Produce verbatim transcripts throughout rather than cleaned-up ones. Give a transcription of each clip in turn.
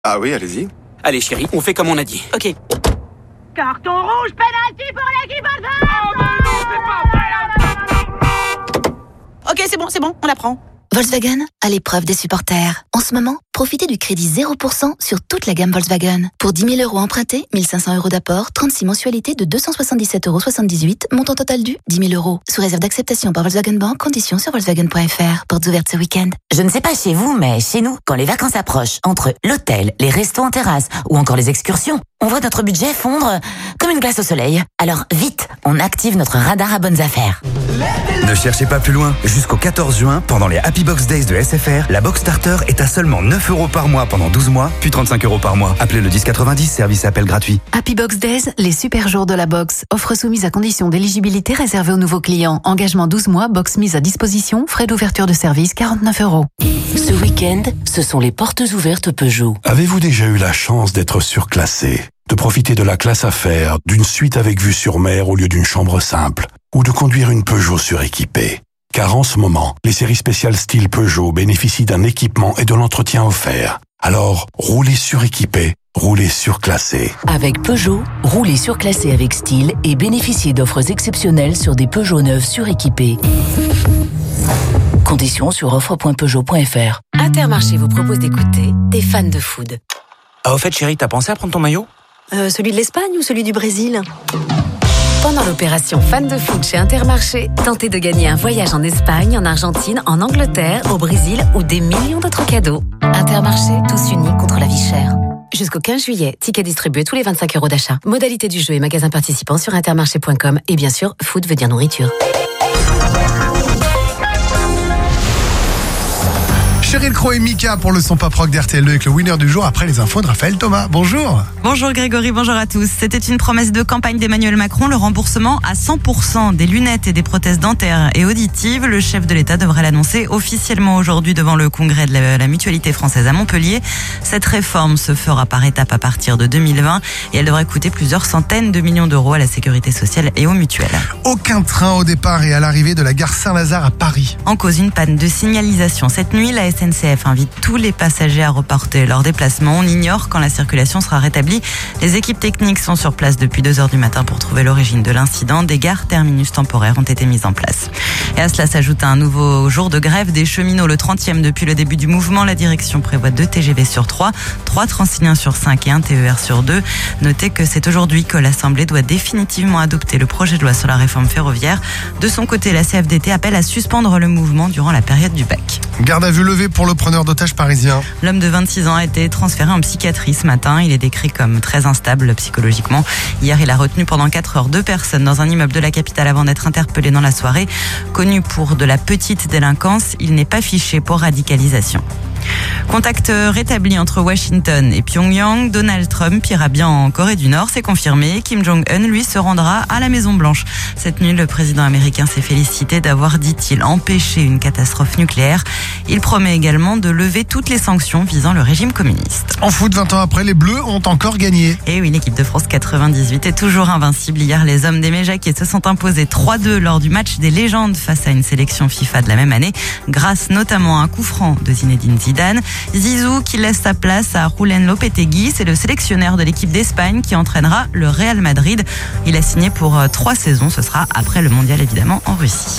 Ah oui, allez-y. Allez chérie, on fait comme on a dit. Ok. Carton rouge, penalty pour l'équipe adverse. Oh mais non, c'est pas vrai. Ok, c'est bon, c'est bon, on la prend. Volkswagen, à l'épreuve des supporters. En ce moment, profitez du crédit zéro pour cent sur toute la gamme Volkswagen. Pour dix mille euros empruntés, mille cinq cents euros d'apport, trente-six mensualités de deux cent soixante-dix-sept euros soixante-dix-huit, montant total dû dix mille euros. Sous réserve d'acceptation par Volkswagen Bank, conditions sur Volkswagen point F R. Portes ouvertes ce week-end. Je ne sais pas chez vous, mais chez nous, quand les vacances approchent, entre l'hôtel, les restos en terrasse ou encore les excursions, on voit notre budget fondre comme une glace au soleil. Alors vite, on active notre radar à bonnes affaires. Ne cherchez pas plus loin. Jusqu'au quatorze juin, pendant les Happy Box Days de S F R, la box starter est à seulement neuf euros par mois pendant douze mois, puis trente-cinq euros par mois. Appelez le dix quatre-vingt-dix, service appel gratuit. Happy Box Days, les super jours de la box. Offre soumise à condition d'éligibilité réservée aux nouveaux clients. Engagement douze mois, box mise à disposition, frais d'ouverture de service quarante-neuf euros. Ce week-end, ce sont les portes ouvertes Peugeot. Avez-vous déjà eu la chance d'être surclassé, de profiter de la classe affaires, d'une suite avec vue sur mer au lieu d'une chambre simple, ou de conduire une Peugeot suréquipée? Car en ce moment, les séries spéciales style Peugeot bénéficient d'un équipement et de l'entretien offert. Alors, roulez suréquipé, roulez surclassé. Avec Peugeot, roulez surclassé avec style et bénéficiez d'offres exceptionnelles sur des Peugeot neuves suréquipés. Conditions sur offre point peugeot point F R. Intermarché vous propose d'écouter des fans de food. Ah au fait chérie, t'as pensé à prendre ton maillot? Euh, celui de l'Espagne ou celui du Brésil? Pendant l'opération Fan de Food chez Intermarché, tentez de gagner un voyage en Espagne, en Argentine, en Angleterre, au Brésil ou des millions d'autres cadeaux. Intermarché, tous unis contre la vie chère. Jusqu'au quinze juillet, tickets distribués tous les vingt-cinq euros d'achat. Modalité du jeu et magasins participants sur intermarché point com. Et bien sûr, food veut dire nourriture. Cheryl Crow et Mika pour le son pop rock d'R T L deux avec le winner du jour après les infos de Raphaël Thomas. Bonjour. Bonjour Grégory, bonjour à tous. C'était une promesse de campagne d'Emmanuel Macron, le remboursement à cent pour cent des lunettes et des prothèses dentaires et auditives. Le chef de l'État devrait l'annoncer officiellement aujourd'hui devant le congrès de la, la Mutualité française à Montpellier. Cette réforme se fera par étapes à partir de deux mille vingt et elle devrait coûter plusieurs centaines de millions d'euros à la sécurité sociale et aux mutuelles. Aucun train au départ et à l'arrivée de la gare Saint-Lazare à Paris. En cause une panne de signalisation. Cette nuit, la S N C F invite tous les passagers à reporter leur déplacement. On ignore quand la circulation sera rétablie. Les équipes techniques sont sur place depuis deux heures du matin pour trouver l'origine de l'incident. Des gares terminus temporaires ont été mises en place. Et à cela s'ajoute un nouveau jour de grève des cheminots, le trentième depuis le début du mouvement. La direction prévoit deux T G V sur trois, trois Transiliens sur cinq et un T E R sur deux. Notez que c'est aujourd'hui que l'Assemblée doit définitivement adopter le projet de loi sur la réforme ferroviaire. De son côté, la C F D T appelle à suspendre le mouvement durant la période du bac. Garde à vue levée pour le preneur d'otages parisien. L'homme de vingt-six ans a été transféré en psychiatrie ce matin. Il est décrit comme très instable psychologiquement. Hier, il a retenu pendant quatre heures deux personnes dans un immeuble de la capitale avant d'être interpellé dans la soirée. Connu pour de la petite délinquance, il n'est pas fiché pour radicalisation. Contact rétabli entre Washington et Pyongyang. Donald Trump ira bien en Corée du Nord, c'est confirmé. Kim Jong-un, lui, se rendra à la Maison-Blanche. Cette nuit, le président américain s'est félicité d'avoir, dit-il, empêché une catastrophe nucléaire. Il promet également de lever toutes les sanctions visant le régime communiste. En foot, vingt ans après, les Bleus ont encore gagné. Et oui, l'équipe de France quatre-vingt-dix-huit est toujours invincible. Hier, les hommes des Méjaquiers se sont imposés trois deux lors du match des légendes face à une sélection FIFA de la même année, grâce notamment à un coup franc de Zinedine Zidane. Zizou qui laisse sa place à Julen Lopetegui, c'est le sélectionneur de l'équipe d'Espagne qui entraînera le Real Madrid. Il a signé pour trois saisons, ce sera après le mondial évidemment en Russie.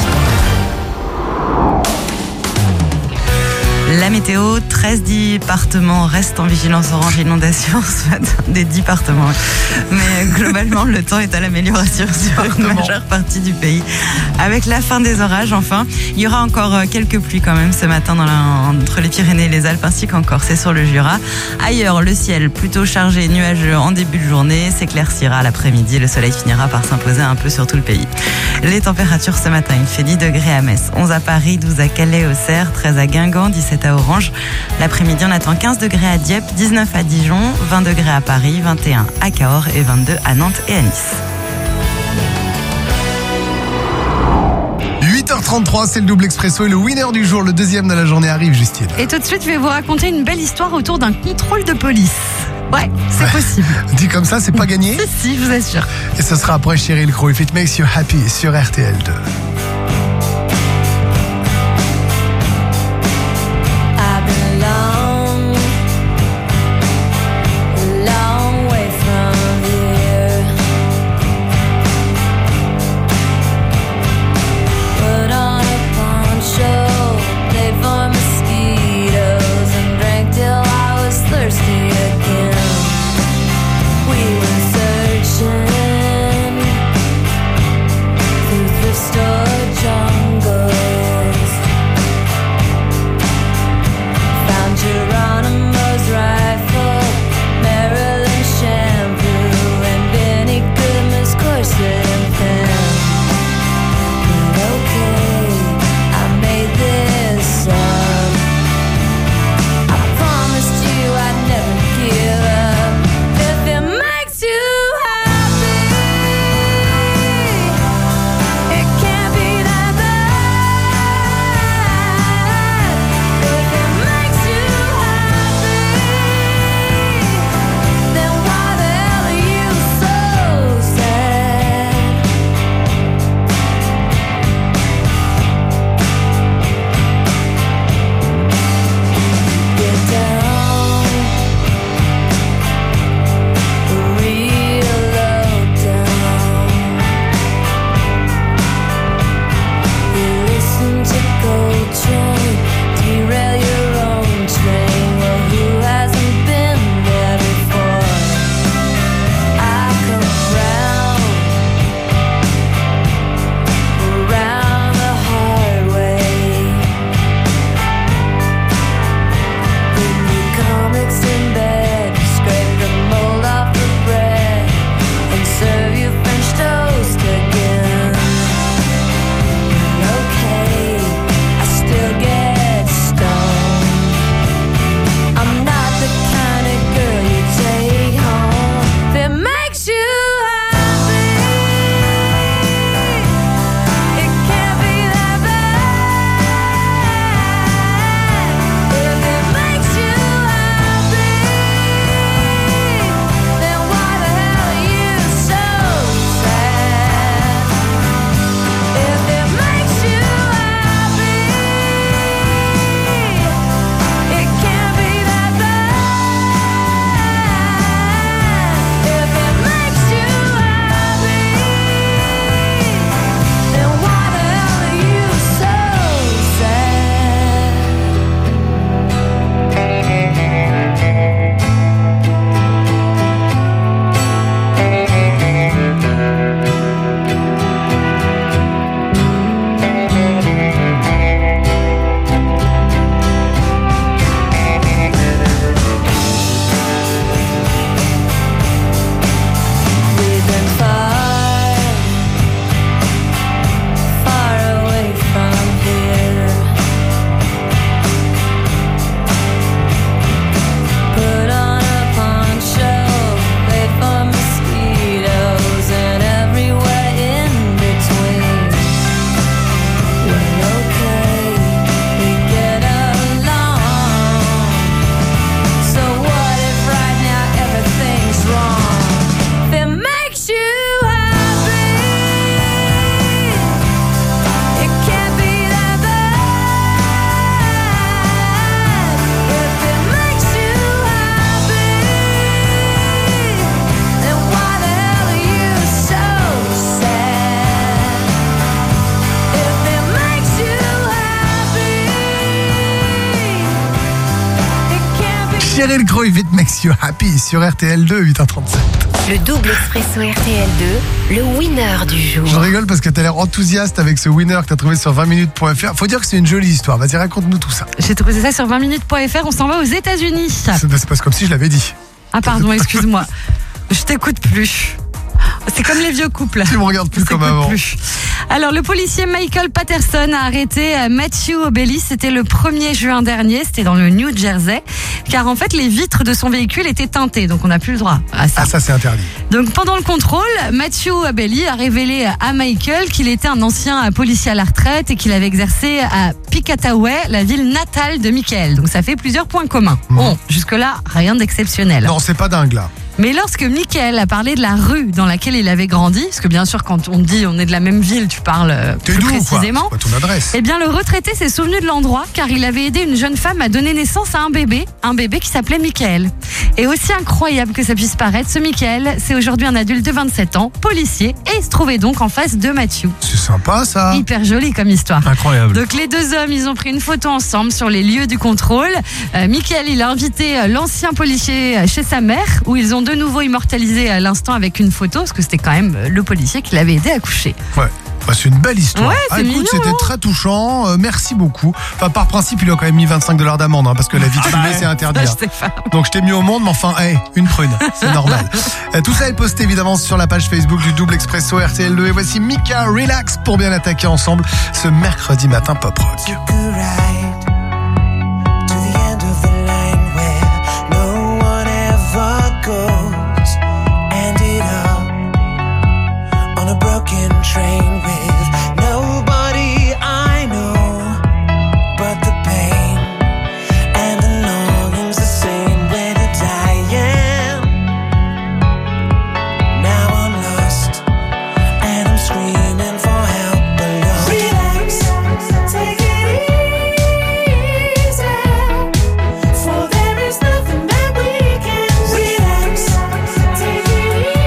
La météo, treize départements restent en vigilance orange inondation ce matin, des départements. Mais globalement, le temps est à l'amélioration sur une majeure partie du pays. Avec la fin des orages, enfin, il y aura encore quelques pluies quand même ce matin dans la, entre les Pyrénées et les Alpes ainsi qu'en Corse et sur le Jura. Ailleurs, le ciel plutôt chargé et nuageux en début de journée s'éclaircira à l'après-midi. Le soleil finira par s'imposer un peu sur tout le pays. Les températures ce matin, il fait dix degrés à Metz, onze à Paris, douze à Calais, Auxerre, treize à Guingamp, dix-sept à Orange. L'après-midi, on attend quinze degrés à Dieppe, dix-neuf à Dijon, vingt degrés à Paris, vingt et un à Cahors et vingt-deux à Nantes et à Nice. huit heures trente-trois, c'est le double expresso et le winner du jour, le deuxième de la journée arrive, Justine. Et tout de suite, je vais vous raconter une belle histoire autour d'un contrôle de police. Ouais, c'est possible. Dit comme ça, c'est pas gagné? Si, si, je vous assure. Et ce sera après Cheryl Crow, If It Makes You Happy sur R T L deux. Sheryl Crow, If It Makes You Happy sur R T L deux, huit heures trente-sept. Le double expresso R T L deux, le winner du jour. Je rigole parce que t'as l'air enthousiaste avec ce winner que t'as trouvé sur vingt minutes point f r. Faut dire que c'est une jolie histoire. Vas-y, raconte-nous tout ça. J'ai trouvé ça sur vingt minutes point f r. On s'en va aux États-Unis. C'est, c'est pas comme si je l'avais dit. Ah pardon, excuse-moi. Je t'écoute plus. C'est comme les vieux couples. Tu me regardes plus comme avant. Plus. Alors, le policier Michael Patterson a arrêté Matthew O'Belly. C'était le premier juin dernier. C'était dans le New Jersey. Car en fait, les vitres de son véhicule étaient teintées. Donc, on n'a plus le droit à ça. Ah, ça, c'est interdit. Donc, pendant le contrôle, Matthew O'Belly a révélé à Michael qu'il était un ancien policier à la retraite et qu'il avait exercé à Piscataway, la ville natale de Michael. Donc, ça fait plusieurs points communs. Mmh. Bon, jusque-là, rien d'exceptionnel. Non, c'est pas dingue, là. Mais lorsque Michael a parlé de la rue dans laquelle il avait grandi, parce que bien sûr quand on dit on est de la même ville, tu parles plus d'où, précisément. quoi, c'est pas ton adresse. Eh bien le retraité s'est souvenu de l'endroit car il avait aidé une jeune femme à donner naissance à un bébé, un bébé qui s'appelait Michael. Et aussi incroyable que ça puisse paraître, ce Michael, c'est aujourd'hui un adulte de vingt-sept ans, policier, et il se trouvait donc en face de Matthew. C'est sympa ça. Hyper joli comme histoire. Incroyable. Donc les deux hommes, ils ont pris une photo ensemble sur les lieux du contrôle. Euh, Michael, il a invité l'ancien policier chez sa mère, où ils ont de nouveau immortalisé à l'instant avec une photo, parce que c'était quand même le policier qui l'avait aidé à coucher. Ouais. Bah, c'est une belle histoire. Ouais, c'est ah, écoute, mignon, c'était hein. très touchant. Euh, merci beaucoup. Enfin, par principe, il lui a quand même mis vingt-cinq dollars d'amende, hein, parce que la vie de fumée, c'est interdit. Hein. Donc, je t'ai mis au monde, mais enfin, hey, une prune. C'est normal. euh, tout ça est posté évidemment sur la page Facebook du Double Expresso R T L deux. Et voici Mika Relax pour bien attaquer ensemble ce mercredi matin pop rock. Train with nobody I know, but the pain and the longing's the same when you're dying. Now I'm lost and I'm screaming for help alone. Relax, take it easy, for there is nothing that we can. Relax, take it easy.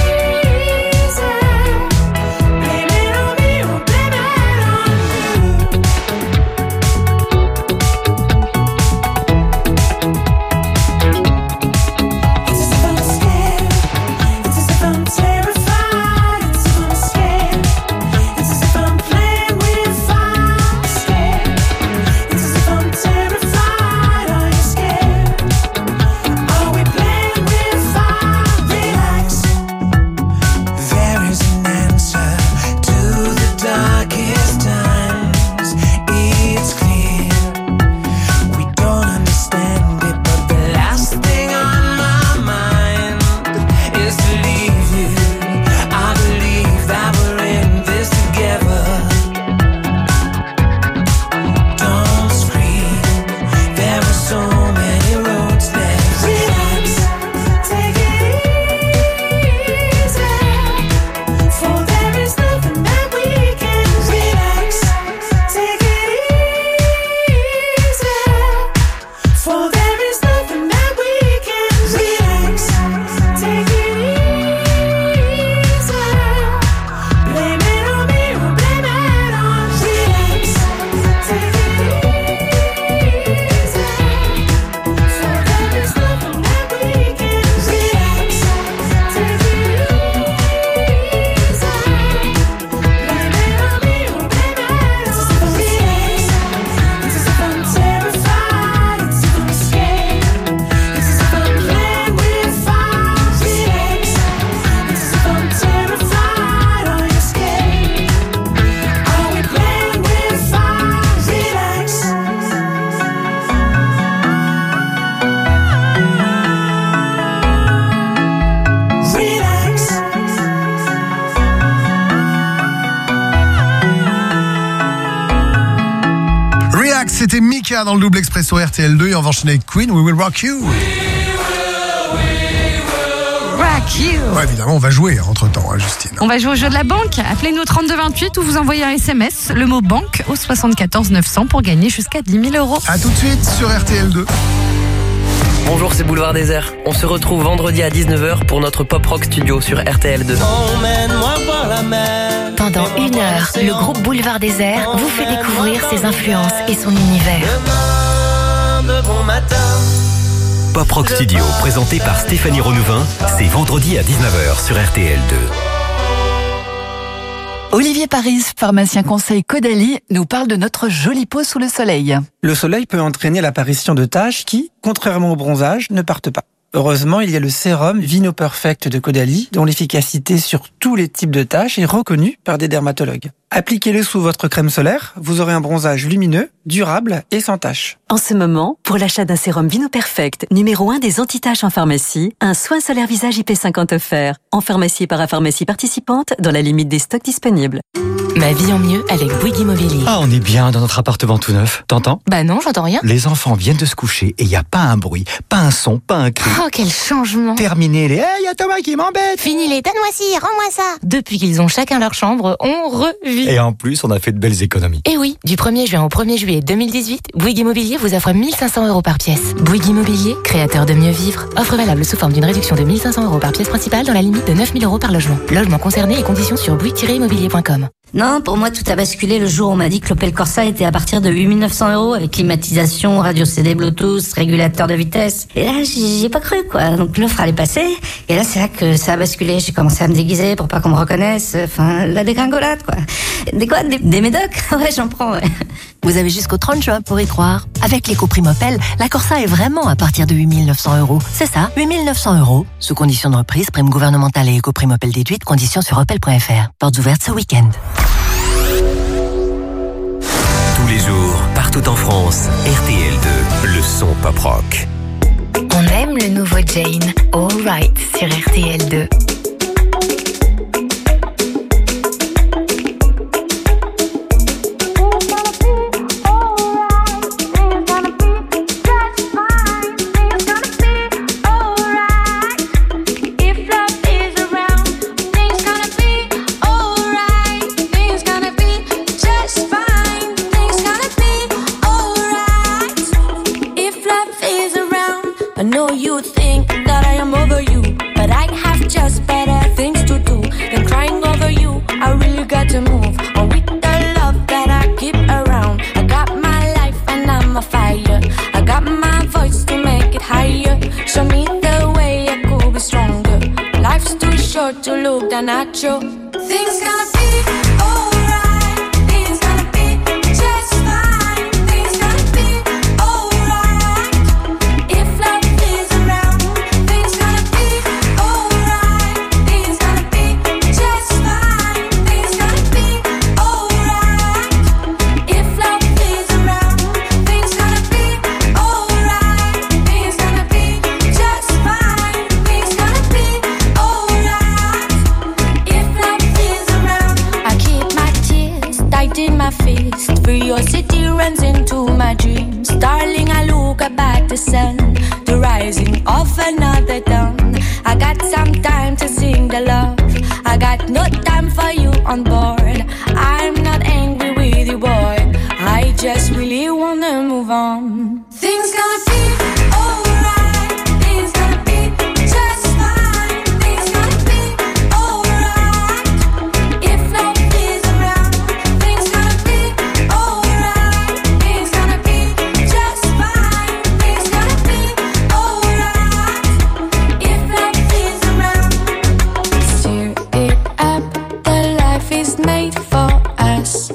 C'était Mika dans le Double Expresso R T L deux et on va enchaîner avec Queen, We Will Rock You. Rock You. Ouais, évidemment, on va jouer entre temps, hein, Justine. On va jouer au jeu de la banque. Appelez-nous au trente-deux vingt-huit ou vous envoyez un S M S, le mot banque au soixante-quatorze neuf cents pour gagner jusqu'à dix mille euros. A tout de suite sur R T L deux. Bonjour, c'est Boulevard Désert. On se retrouve vendredi à dix-neuf heures pour notre Pop Rock Studio sur R T L deux. Emmène-moi voir la mer. Pendant une heure, le groupe Boulevard Désert vous fait découvrir ses influences et son univers. Demain, de bon matin, Pop Rock Studio, présenté par Stéphanie Renouvin, c'est vendredi à dix-neuf heures sur R T L deux. Olivier Paris, pharmacien conseil Caudalie, nous parle de notre jolie peau sous le soleil. Le soleil peut entraîner l'apparition de taches qui, contrairement au bronzage, ne partent pas. Heureusement, il y a le sérum Vino Perfect de Caudalie, dont l'efficacité sur tous les types de taches est reconnue par des dermatologues. Appliquez-le sous votre crème solaire, vous aurez un bronzage lumineux, durable et sans taches. En ce moment, pour l'achat d'un sérum Vino Perfect, numéro un des anti-taches en pharmacie, un soin solaire visage I P cinquante offert. En pharmacie et parapharmacie participante, dans la limite des stocks disponibles. Ma vie en mieux avec Bouygues Immobilier. Ah, on est bien dans notre appartement tout neuf. T'entends? Bah non, j'entends rien. Les enfants viennent de se coucher et il n'y a pas un bruit, pas un son, pas un cri. Oh, quel changement. Terminé les « Hey, y a Thomas qui m'embête !» Fini les tanoisis, rends-moi ça. Depuis qu'ils ont chacun leur chambre, on revit. Et en plus, on a fait de belles économies. Et oui, du premier juin au premier juillet deux mille dix-huit, Bouygues Immobilier vous offre mille cinq cents euros par pièce. Bouygues Immobilier, créateur de mieux vivre. Offre valable sous forme d'une réduction de mille cinq cents euros par pièce principale dans la limite de neuf mille euros par logement. Logement concerné et conditions sur bouygues tiret immobilier point com. Non, pour moi, tout a basculé le jour où on m'a dit que l'Opel Corsa était à partir de huit mille neuf cents euros avec climatisation, radio C D, Bluetooth, régulateur de vitesse. Et là, j'y ai pas cru, quoi. Donc l'offre allait passer. Et là, c'est là que ça a basculé. J'ai commencé à me déguiser pour pas qu'on me reconnaisse. Enfin, la dégringolade, quoi. Des quoi? Des, des médocs? Ouais, j'en prends, ouais. Vous avez jusqu'au trente juin pour y croire. Avec l'éco-prime Opel, la Corsa est vraiment à partir de huit mille neuf cents euros. C'est ça, huit mille neuf cents euros. Sous condition de reprise, prime gouvernementale et éco-prime Opel déduite, conditions sur opel point f r. Portes ouvertes ce week-end. Tous les jours, partout en France, R T L deux, le son pop rock. On aime le nouveau Jane, All Right sur R T L deux. I know you think that I am over you, but I have just better things to do than crying over you. I really got to move on with the love that I keep around. I got my life and I'm a fire. I got my voice to make it higher. Show me the way I could be stronger. Life's too short to look down at you. Things gonna be alright. Things gonna be just fine. Things gonna be alright. If love is around, things gonna be alright. Things gonna be just fine. Things gonna be alright. If love is around, things gonna be alright. Things gonna be just fine. Things gonna be alright. If love is around, I keep my tears tight in my fist. Curiosity runs into my dreams. Darling, I look up at the sun, the rising of another dawn. I got some time to sing the love. I got no time for you on board. I'm not angry with you, boy. I just really wanna move on. Things gonna be alright. Things gonna be just fine. Things gonna be alright. If love is around, things gonna be alright. Things gonna be just fine. Things gonna be alright. If love is around, stir it up. The life is made for us.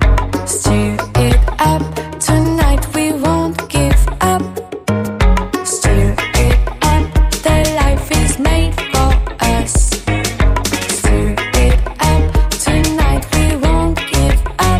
Stir it up. Tonight we won't give up. Stir it up. The life is made for us. Stir it up. Tonight we won't give up.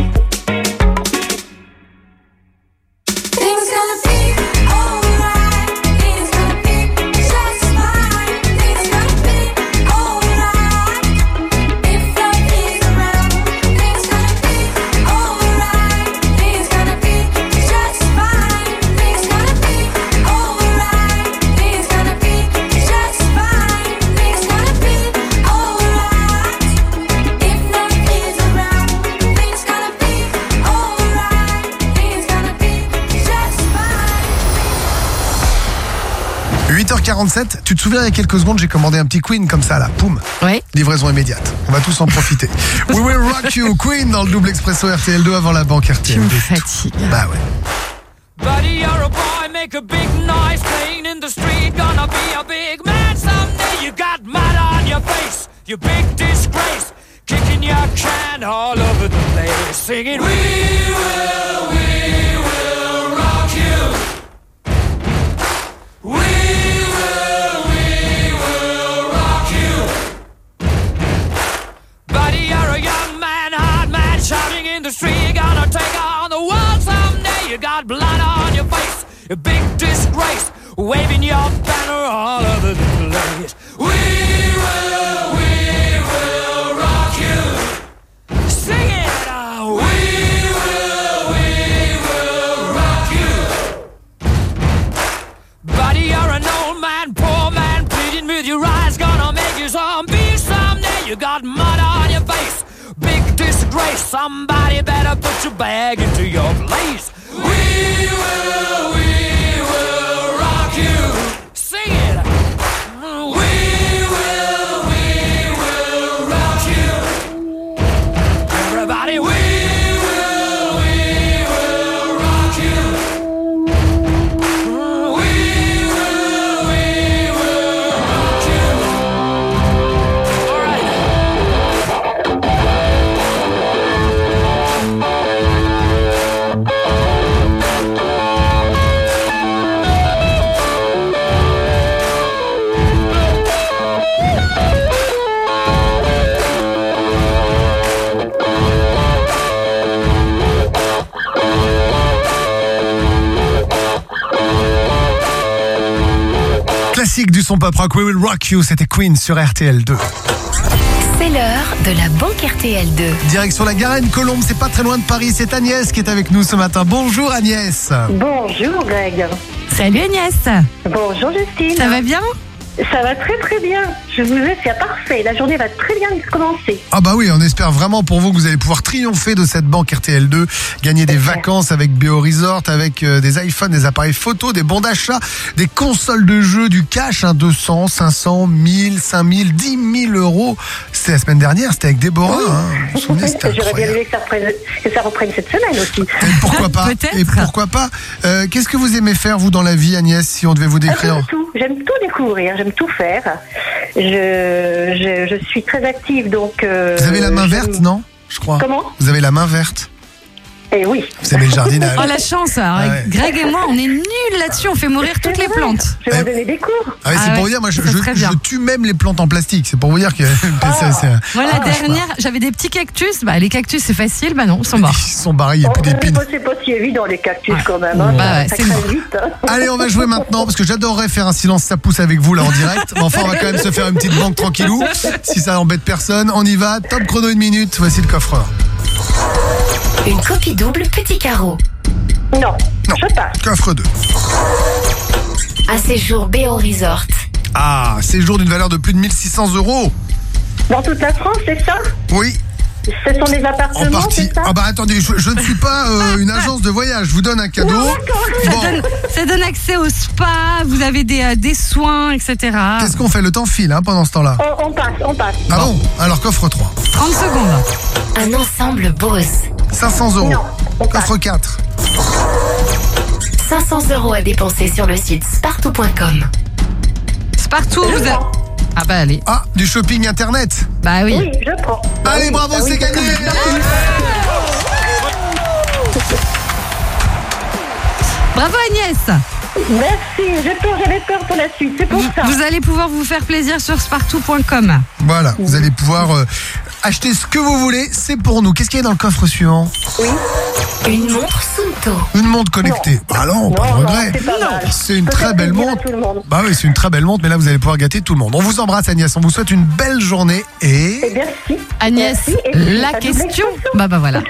Things gonna be alright. Things gonna be just fine. Things gonna be alright. If love is around, things gonna be alright. Things gonna be just fine. Things gonna be alright. Things gonna be just fine. Things gonna be alright. If love is around, things gonna be alright. Things gonna be just fine. huit heures quarante-sept, tu te souviens il y a quelques secondes, j'ai commandé un petit Queen comme ça là, poum. Oui. Livraison immédiate. On va tous en profiter. We will rock you, Queen dans le double expresso R T L deux avant la banque R T L deux. Tu me fatigues. Bah ouais. Buddy, you're a boy, make a big noise playing in the the street, gonna be a big man someday. You got mud on your face, you big disgrace, kicking your can all over the place, singing, we will, we will rock you. We will, we will rock you. Buddy, you're a young man, hard man, shouting in the street, you're gonna take on the world someday. You got blood on your face, a big disgrace, waving your banner all over the place. We will, we will rock you. Sing it out. We will, we will rock you. Buddy, you're an old man, poor man, pleading with your eyes, gonna make you zombie someday. You got mud on your face, big disgrace. Somebody better put your bag into your place. We will, we will rock you. Sing it. We will, we will rock you. Everybody, we will, we will rock you. We will, we will rock you. All right. Classique du son pop rock, We Will Rock You, c'était Queen sur R T L deux. C'est l'heure de la banque R T L deux. Direction la Garenne-Colombe, c'est pas très loin de Paris, c'est Agnès qui est avec nous ce matin. Bonjour Agnès. Bonjour Greg. Salut Agnès. Bonjour Justine. Ça va bien ? Ça va très très bien. Je vous ai, c'est parfait. La journée va très bien commencer. Ah bah oui, on espère vraiment pour vous que vous allez pouvoir triompher de cette banque R T L deux, gagner des vacances avec Béo Resort, avec euh, des iPhones, des appareils photo, des bons d'achat, des consoles de jeux, du cash, hein, deux cents, cinq cents, mille, cinq mille, dix mille euros. C'était la semaine dernière, c'était avec Déborah. Hein. Vous vous souvenez, c'était J'aurais bien incroyable. aimé que ça reprenne, que ça reprenne cette semaine aussi. Et pourquoi pas Et pourquoi pas euh, Qu'est-ce que vous aimez faire vous dans la vie, Agnès, si on devait vous décrire? J'aime tout. J'aime tout découvrir. J'aime tout faire. Je, je, je suis très active, donc. Euh, Vous avez la main verte, j'aime- non Je crois. Comment Vous avez la main verte. Eh oui. Vous aimez le jardinage. Oh la chance, alors, Ah ouais. Greg et moi, on est nuls là-dessus, on fait mourir toutes les plantes. Je vais vous donner des cours. Ah ouais, c'est Ah pour ouais, vous dire, moi je, ça je, serait bien. je tue même les plantes en plastique. C'est pour vous dire que c'est, c'est un- Moi, la un cauchemar. dernière, j'avais des petits cactus. Bah, les cactus, c'est facile. Bah non, ils sont morts. Ils sont barrés, il n'y a plus Oh, d'épines. c'est pas si évident les cactus quand même. Hein. Bah ouais, ça c'est crève mort. vite. Hein. Allez, on va jouer maintenant parce que j'adorerais faire un silence ça pousse avec vous là en direct. Mais enfin, on va quand même se faire une petite banque tranquillou. Si ça n'embête personne, on y va. Top chrono une minute. Voici le coffreur. Une copie double petit carreau. Non, je passe. Coffre deux. Un séjour Béo Resort. Ah, séjour d'une valeur de plus de mille six cents euros. Dans toute la France, c'est ça? Oui. Ce sont des En appartements, partie. c'est ça? Ah bah attendez, je, je ne suis pas euh, une agence de voyage. Je vous donne un cadeau. Ça, Bon, donne, ça donne accès au spa, vous avez des, euh, des soins, et cetera. qu'est-ce qu'on fait? Le temps file hein, pendant ce temps-là. On, on passe, on passe. Ah bon? Alors coffre trois. trente secondes. Un ensemble Bose. cinq cents euros. Coffre quatre. cinq cents euros à dépenser sur le site spartou point com. Spartou, vous avez... Ah bah allez. Ah, du shopping internet. Bah oui. Oui, je prends. Allez, Oui, bravo, bah oui, c'est gagné. Bravo Agnès. Merci, j'ai peur, j'avais peur pour la suite, c'est pour Vous, ça. vous allez pouvoir vous faire plaisir sur spartou point com. Voilà, vous allez pouvoir euh, acheter ce que vous voulez. C'est pour nous. Qu'est-ce qu'il y a dans le coffre suivant? Oui. Une montre Sunto. Une montre connectée. Bah non, pas de Non, non, regret. c'est pas mal. C'est une Peut très faire belle plaisir à montre. tout le monde. Bah oui, c'est une très belle montre, mais là vous allez pouvoir gâter tout le monde. On vous embrasse Agnès, on vous souhaite une belle journée et... Eh bien, si. Agnès, Merci, et puis, la ça double question. expression. Bah bah voilà.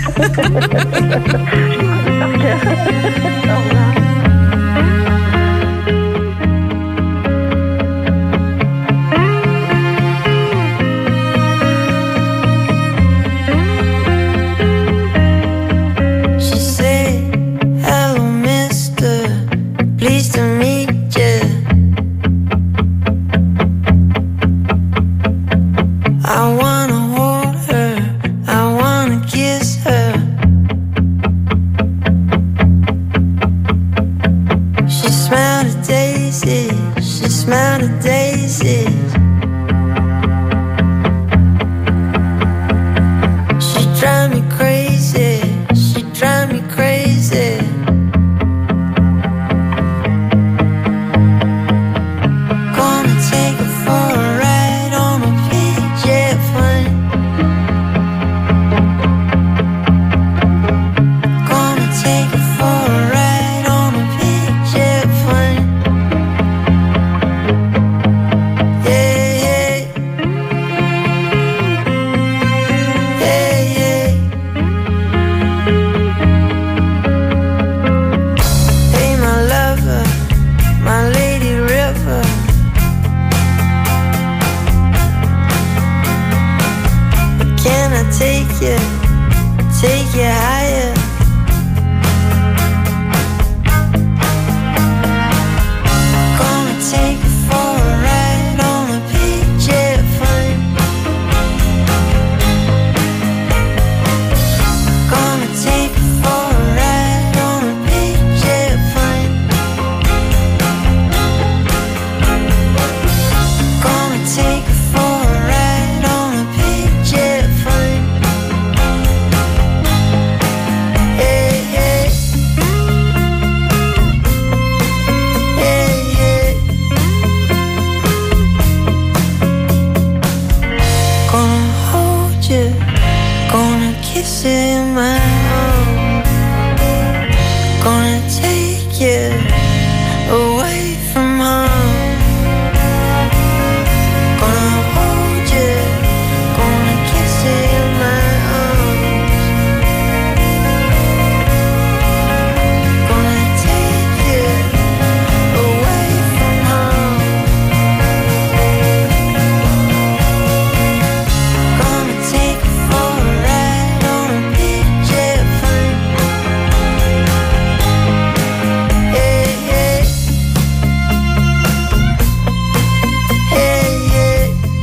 She said, hello mister, pleased to meet you. I wanna hold her, I wanna kiss her. take you higher. Gonna take you for a ride on a big jet plane. Gonna take you for a ride on a big jet plane. Gonna take you for a ride on a big jet plane. Yeah, yeah. Yeah, yeah. Gonna hold you, gonna kiss you in my arms. Gonna take you away from home. Gonna hold you, gonna kiss you in my arms. Gonna take you away from home. Gonna take you for a ride on a big jet plane. Yeah, yeah. Yeah, yeah.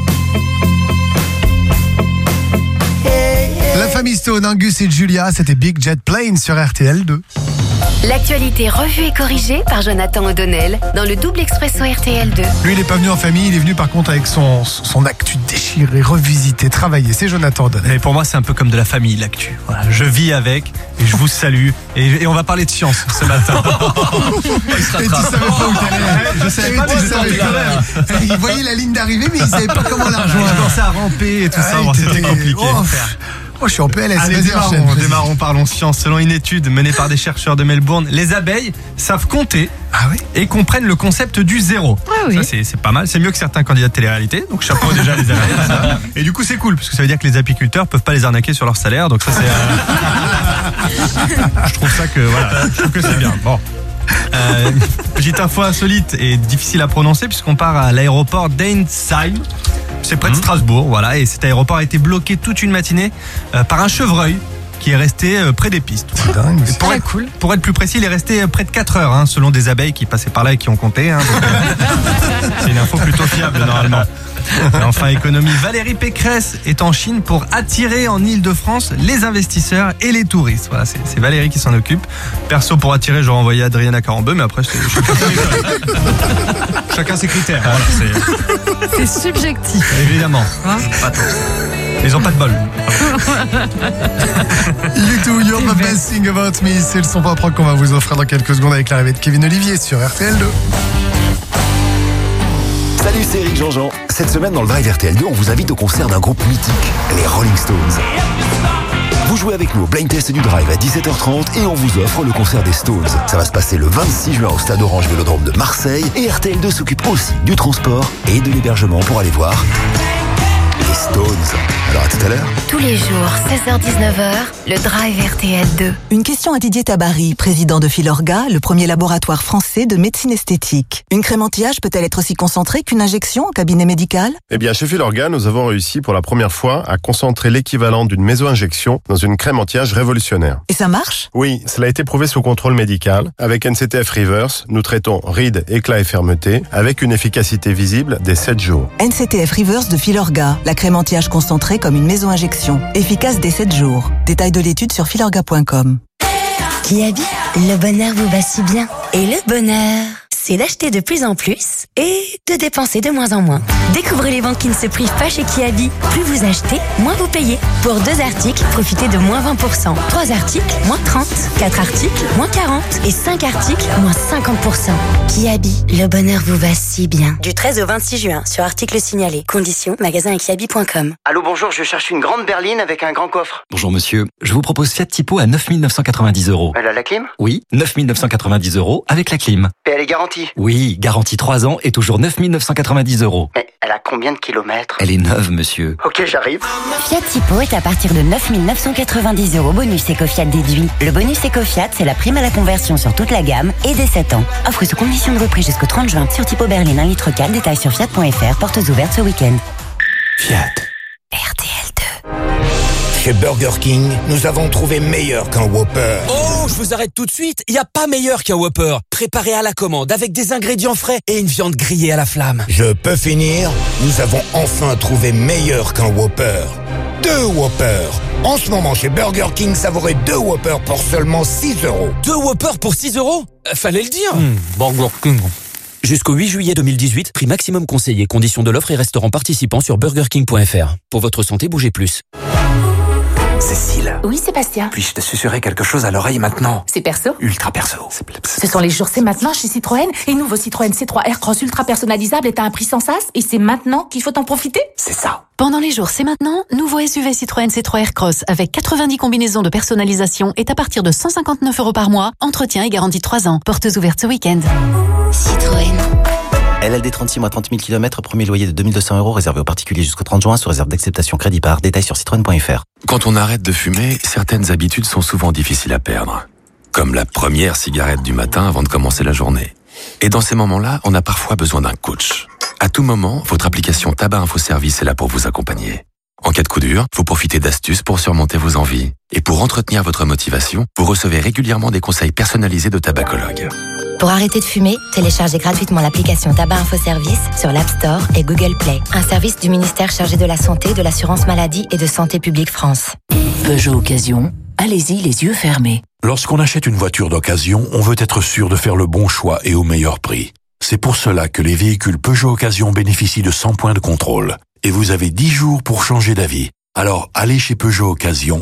Yeah, yeah. La famille Stone, Angus et Julia, c'était Big Jet Plane sur R T L deux. L'actualité revue et corrigée par Jonathan O'Donnell dans le double expresso R T L deux. Lui, il est pas venu en famille, il est venu par contre avec son, son actu déchiré, revisité, travaillé. C'est Jonathan O'Donnell. Et pour moi, c'est un peu comme de la famille, l'actu. Voilà, je vis avec et je vous salue. Et, et on va parler de science ce matin. Il savait pas où t'allais. Je savais pas, mais je savais quand même. Il voyait la ligne d'arrivée, mais il savait pas comment la rejoindre. Je commençais à ramper et tout ça. Ah, Bon, c'était t'étais- compliqué. Oh, oh, je suis en P L S. Allez, Vas-y, démarrons, enchaîne, vas-y. démarrons, parlons science. Selon une étude menée par des chercheurs de Melbourne, les abeilles savent compter et comprennent le concept du zéro. Ah oui. Ça, c'est, c'est pas mal. C'est mieux que certains candidats de télé-réalité. Donc, chapeau déjà les abeilles. Ça. Et du coup, c'est cool, parce que ça veut dire que les apiculteurs peuvent pas les arnaquer sur leur salaire. Donc, ça, c'est. euh, Je trouve ça que, voilà, je trouve que c'est bien. Bon. Euh, petite info insolite et difficile à prononcer, puisqu'on part à l'aéroport d'Einsheim. C'est près de Strasbourg, voilà, et cet aéroport a été bloqué toute une matinée euh, par un chevreuil qui est resté euh, près des pistes. C'est dingue. Et pour, être, cool. pour être plus précis, il est resté euh, près de quatre heures, hein, selon des abeilles qui passaient par là et qui ont compté. Hein, donc, euh, c'est une info plutôt fiable normalement. Et enfin, économie, Valérie Pécresse est en Chine pour attirer en Ile-de-France les investisseurs et les touristes. Voilà, c'est, c'est Valérie qui s'en occupe. Perso, pour attirer, j'aurais envoyé Adriana Carambeu, mais après, c'est, chacun, ses, chacun ses critères. Voilà, c'est... C'est subjectif. Évidemment. Hein Pas trop. Ils ont pas de bol. You too, you're the best thing about me. C'est le son pop rock qu'on va vous offrir dans quelques secondes avec l'arrivée de Kevin Olivier sur R T L deux. Salut, c'est Eric Jean-Jean. Cette semaine dans le Drive R T L deux, on vous invite au concert d'un groupe mythique, les Rolling Stones. Vous jouez avec nous au blind test du Drive à dix-sept heures trente et on vous offre le concert des Stones. Ça va se passer le vingt-six juin au Stade Orange Vélodrome de Marseille et R T L deux s'occupe aussi du transport et de l'hébergement pour aller voir les Stones. Alors à tout à l'heure. Tous les jours, seize heures dix-neuf heures, le Drive R T L deux. Une question à Didier Tabary, président de Filorga, le premier laboratoire français de médecine esthétique. Une crème anti-âge peut-elle être aussi concentrée qu'une injection en cabinet médical? Eh bien, chez Filorga, nous avons réussi pour la première fois à concentrer l'équivalent d'une méso-injection dans une crème anti-âge révolutionnaire. Et ça marche? Oui, cela a été prouvé sous contrôle médical. Avec N C T F Reverse, nous traitons rides, éclats et fermeté avec une efficacité visible des sept jours. N C T F Reverse de Filorga, la crème anti-âge concentrée comme une méso-injection. Efficace dès sept jours. Détail de l'étude sur filorga point com. Kiabi, le bonheur vous va si bien. Et le bonheur, c'est d'acheter de plus en plus et de dépenser de moins en moins. Découvrez les ventes qui ne se privent pas chez Kiabi. Plus vous achetez, moins vous payez. Pour deux articles, profitez de moins vingt pour cent. Trois articles, moins trente. Quatre articles, moins quarante. Et cinq articles, moins cinquante pour cent. Kiabi, le bonheur vous va si bien. Du treize au vingt-six juin, sur article signalé. Conditions, magasin et kiabi point com. Allô, bonjour, je cherche une grande berline avec un grand coffre. Bonjour monsieur, je vous propose Fiat Tipo à neuf mille neuf cent quatre-vingt-dix euros. Elle a la clim? Oui, neuf mille neuf cent quatre-vingt-dix euros avec la clim. Et elle est garantie? Oui, garantie trois ans et toujours neuf mille neuf cent quatre-vingt-dix euros. Mais elle a combien de kilomètres? Elle est neuve monsieur. Ok, j'arrive. Fiat Tipo est à partir de neuf mille neuf cent quatre-vingt-dix euros bonus Ecofiat déduit. Le bonus Ecofiat, c'est la prime à la conversion sur toute la gamme et dès sept ans. Offre sous condition de reprise jusqu'au trente juin sur Tipo berline un litre quatre. Détails sur fiat point f r. Portes ouvertes ce week-end. Fiat. R T L deux. Chez Burger King, nous avons trouvé meilleur qu'un Whopper. Oh, je vous arrête tout de suite. Il n'y a pas meilleur qu'un Whopper. Préparé à la commande avec des ingrédients frais et une viande grillée à la flamme. Je peux finir? Nous avons enfin trouvé meilleur qu'un Whopper. Deux Whoppers. En ce moment, chez Burger King, savourez deux Whoppers pour seulement six euros. Deux Whoppers pour six euros? Fallait le dire. Mmh, Burger King. Jusqu'au huit juillet deux mille dix-huit, prix maximum conseillé. Conditions de l'offre et restaurants participants sur burger king point f r. Pour votre santé, bougez plus. Cécile. Oui, Sébastien. Puis-je te susurrer quelque chose à l'oreille maintenant? C'est perso? Ultra perso. Ce sont les jours c'est maintenant chez Citroën. Et nouveau Citroën C trois Aircross ultra personnalisable est à un prix sans sas. Et c'est maintenant qu'il faut en profiter? C'est ça. Pendant les jours c'est maintenant, nouveau S U V Citroën C trois Aircross avec quatre-vingt-dix combinaisons de personnalisation est à partir de cent cinquante-neuf euros par mois. Entretien et garantie trois ans. Portes ouvertes ce week-end. Citroën. L L D trente-six mois trente mille kilomètres, premier loyer de deux mille deux cents euros réservé aux particuliers jusqu'au trente juin sous réserve d'acceptation crédit par. Détails sur citroën point f r. Quand on arrête de fumer, certaines habitudes sont souvent difficiles à perdre. Comme la première cigarette du matin avant de commencer la journée. Et dans ces moments-là, on a parfois besoin d'un coach. À tout moment, votre application Tabac Info Service est là pour vous accompagner. En cas de coup dur, vous profitez d'astuces pour surmonter vos envies. Et pour entretenir votre motivation, vous recevez régulièrement des conseils personnalisés de tabacologues. Pour arrêter de fumer, téléchargez gratuitement l'application Tabac Info Service sur l'App Store et Google Play. Un service du ministère chargé de la Santé, de l'Assurance Maladie et de Santé Publique France. Peugeot Occasion, allez-y les yeux fermés. Lorsqu'on achète une voiture d'occasion, on veut être sûr de faire le bon choix et au meilleur prix. C'est pour cela que les véhicules Peugeot Occasion bénéficient de cent points de contrôle. Et vous avez dix jours pour changer d'avis. Alors allez chez Peugeot Occasion